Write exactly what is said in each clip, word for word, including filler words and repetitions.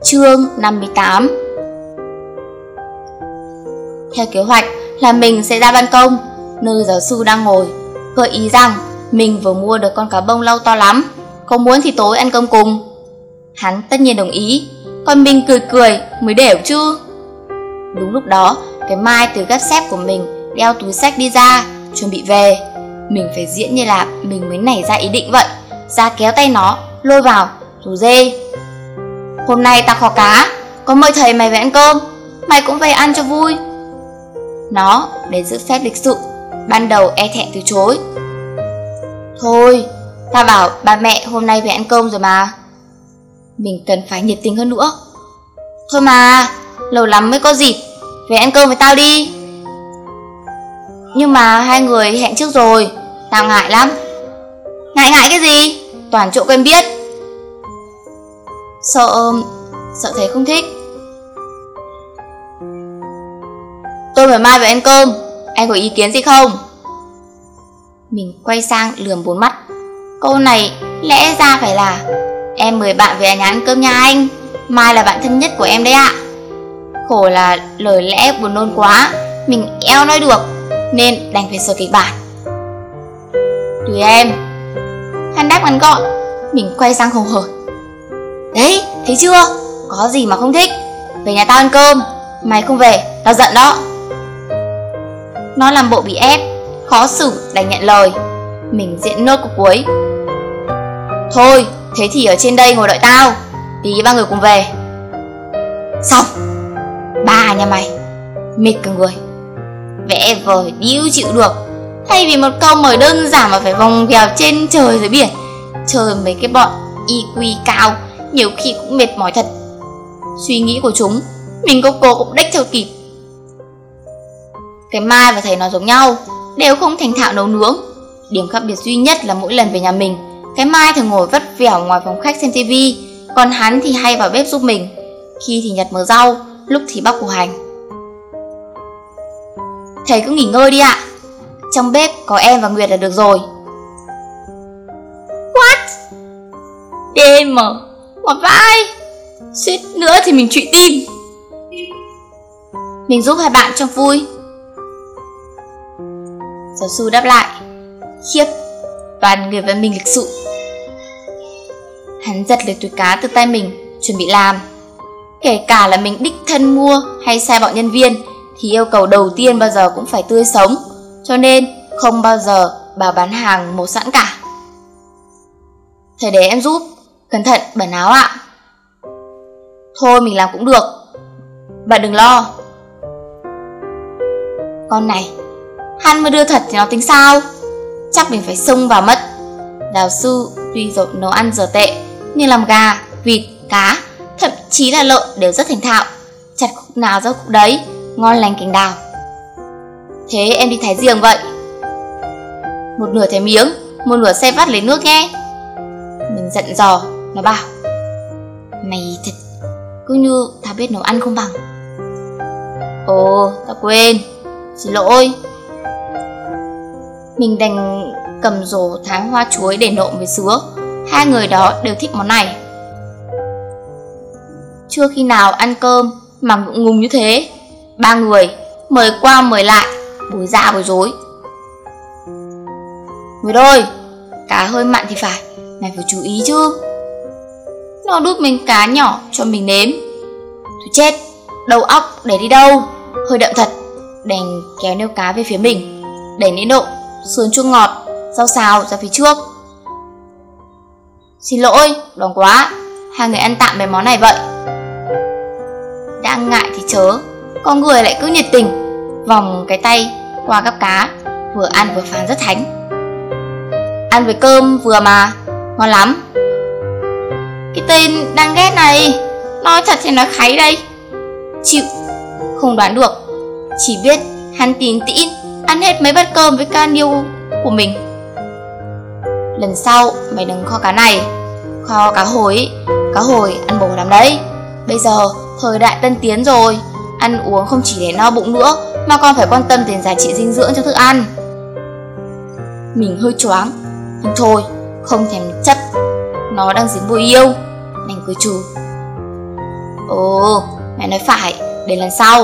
Chương năm mươi tám. Theo kế hoạch là mình sẽ ra ban công nơi giáo sư đang ngồi, gợi ý rằng mình vừa mua được con cá bông lau to lắm, có muốn thì tối ăn cơm cùng. Hắn tất nhiên đồng ý, còn mình cười cười mới đều chứ. Đúng lúc đó, cái Mai từ gác xếp của mình đeo túi xách đi ra, chuẩn bị về. Mình phải diễn như là mình mới nảy ra ý định vậy, ra kéo tay nó, lôi vào, rủ rê. Hôm nay tao kho cá, có mời thầy mày về ăn cơm, mày cũng về ăn cho vui. Nó, để giữ phép lịch sự, ban đầu e thẹn từ chối. Thôi, tao bảo ba mẹ hôm nay về ăn cơm rồi mà. Mình cần phải nhiệt tình hơn nữa. Thôi mà, lâu lắm mới có dịp, về ăn cơm với tao đi. Nhưng mà hai người hẹn trước rồi, tao ngại lắm. Ngại ngại cái gì, toàn chỗ quen biết. Sợ, sợ thầy không thích. Tôi mời Mai về ăn cơm, anh có ý kiến gì không? Mình quay sang lườm bốn mắt. Câu này lẽ ra phải là em mời bạn về nhà ăn cơm nha anh, Mai là bạn thân nhất của em đấy ạ. Khổ là lời lẽ buồn nôn quá, mình eo nói được, nên đành phải sửa kịch bản. Tùy em. Hắn đáp ngắn gọn. Mình quay sang hùng hởi. Đấy, thấy chưa, có gì mà không thích. Về nhà tao ăn cơm, mày không về, tao giận đó. Nó làm bộ bị ép, khó xử đành nhận lời. Mình diễn nốt câu cuối. Thôi, thế thì ở trên đây ngồi đợi tao, tí ba người cùng về. Xong, ba nhà mày, mệt cả người. Vẽ vời điêu chịu được. Thay vì một câu mời đơn giản mà phải vòng vèo trên trời dưới biển, chơi mấy cái bọn i kiu cao nhiều khi cũng mệt mỏi thật. Suy nghĩ của chúng, mình có cố cũng đếch theo kịp. Cái Mai và thầy nó giống nhau, đều không thành thạo nấu nướng. Điểm khác biệt duy nhất là mỗi lần về nhà mình, cái Mai thường ngồi vắt vẻo ngoài phòng khách xem tivi, còn hắn thì hay vào bếp giúp mình. Khi thì nhặt mớ rau, lúc thì bóc củ hành. Thầy cứ nghỉ ngơi đi ạ, trong bếp có em và Nguyệt là được rồi. What? đê em, một vai, suýt nữa thì mình trụy tim. Mình giúp hai bạn cho vui. Giáo sư đáp lại. Khiếp, toàn người văn minh lịch sự. Hắn giật lấy túi cá từ tay mình, chuẩn bị làm. Kể cả là mình đích thân mua hay sai bọn nhân viên, thì yêu cầu đầu tiên bao giờ cũng phải tươi sống, cho nên không bao giờ bảo bán hàng màu sẵn cả. Thầy để em giúp, cẩn thận bẩn áo ạ. Thôi mình làm cũng được, bạn đừng lo. Con này, hắn mới đưa thật thì nó tính sao? Chắc mình phải xông vào mất. Giáo sư tuy dội nấu ăn giờ tệ, nhưng làm gà, vịt, cá, thậm chí là lợn đều rất thành thạo. Chặt khúc nào ra khúc đấy, ngon lành cành đào. Thế em đi thái giềng vậy. Một nửa thái miếng, một nửa xe vắt lấy nước nhé. Mình giận dò, nó bảo. Mày thật, cứ như tao biết nấu ăn không bằng. Ồ, tao quên, xin lỗi. Mình đành cầm rổ thái hoa chuối để nộm với sứa. Hai người đó đều thích món này. Chưa khi nào ăn cơm mà ngượng ngùng như thế. Ba người mời qua mời lại, bối dạ bối rối. Nguyệt ơi, cá hơi mặn thì phải, mày phải chú ý chứ. Nó đút mình cá nhỏ cho mình nếm. Thôi chết, đầu óc để đi đâu, hơi đậm thật. Đành kéo nêu cá về phía mình, đẩy nến độ, sườn chua ngọt, rau xào ra phía trước. Xin lỗi, đòn quá, hai người ăn tạm mấy món này vậy. Đang ngại thì chớ, con người lại cứ nhiệt tình, vòng cái tay qua gắp cá, vừa ăn vừa phán rất thánh. Ăn với cơm vừa mà, ngon lắm. Cái tên đang ghét này, nói thật thì nói kháy đây. Chịu, không đoán được, chỉ biết hắn tín tĩ ăn hết mấy bát cơm với ca niêu của mình. Lần sau mày đừng kho cá này, kho cá hồi ý. Cá hồi ăn bổ lắm đấy. Bây giờ thời đại tân tiến rồi, ăn uống không chỉ để no bụng nữa, mà còn phải quan tâm đến giá trị dinh dưỡng trong thức ăn. Mình hơi choáng, nhưng thôi, không thèm chấp. Nó đang dính bùi yêu, đành cười trừ. Ồ, mẹ nói phải, để lần sau.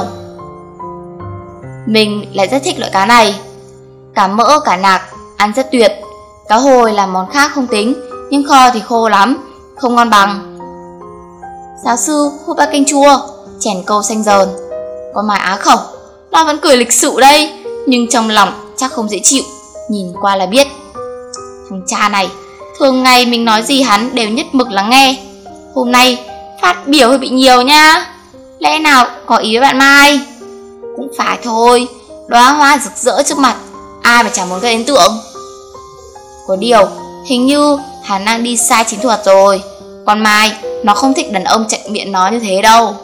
Mình lại rất thích loại cá này. Cá mỡ, cá nạc, ăn rất tuyệt. Cá hồi là món khác không tính, nhưng kho thì khô lắm, không ngon bằng. Giáo sư hút bát canh chua, chèn câu xanh dờn. Con Mai á khẩu, nó vẫn cười lịch sự đây, nhưng trong lòng chắc không dễ chịu, nhìn qua là biết. Thằng cha này, thường ngày mình nói gì hắn đều nhất mực lắng nghe. Hôm nay phát biểu hơi bị nhiều nha. Lẽ nào có ý với bạn Mai? Cũng phải thôi, đóa hoa rực rỡ trước mặt, ai mà chẳng muốn gây ấn tượng. Có điều, hình như hắn đang đi sai chiến thuật rồi. Con Mai, nó không thích đàn ông chạnh miệng nó như thế đâu.